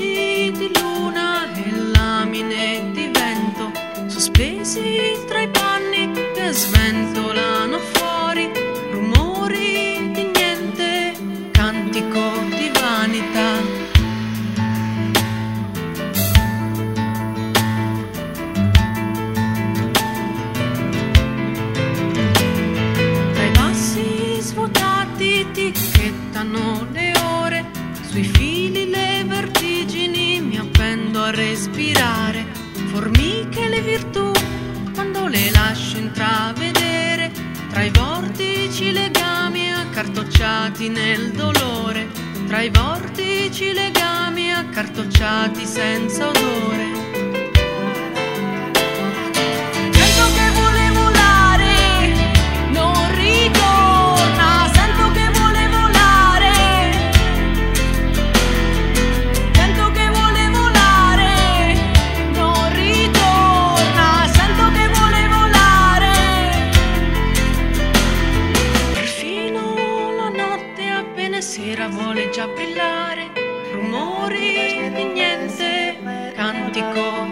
luci di luna e lamine di vento sospesi tra i panni che sventolano fuori, rumori di niente, cantico di vanità. Ticchettano le ore, sui fili le vertigini, mi appendo a respirare, formiche le virtù, quando le lascio intravedere, tra i vortici legami accartocciati nel dolore, tra i vortici legami accartocciati senza odore. Sera vuole già brillare, rumori di niente, cantico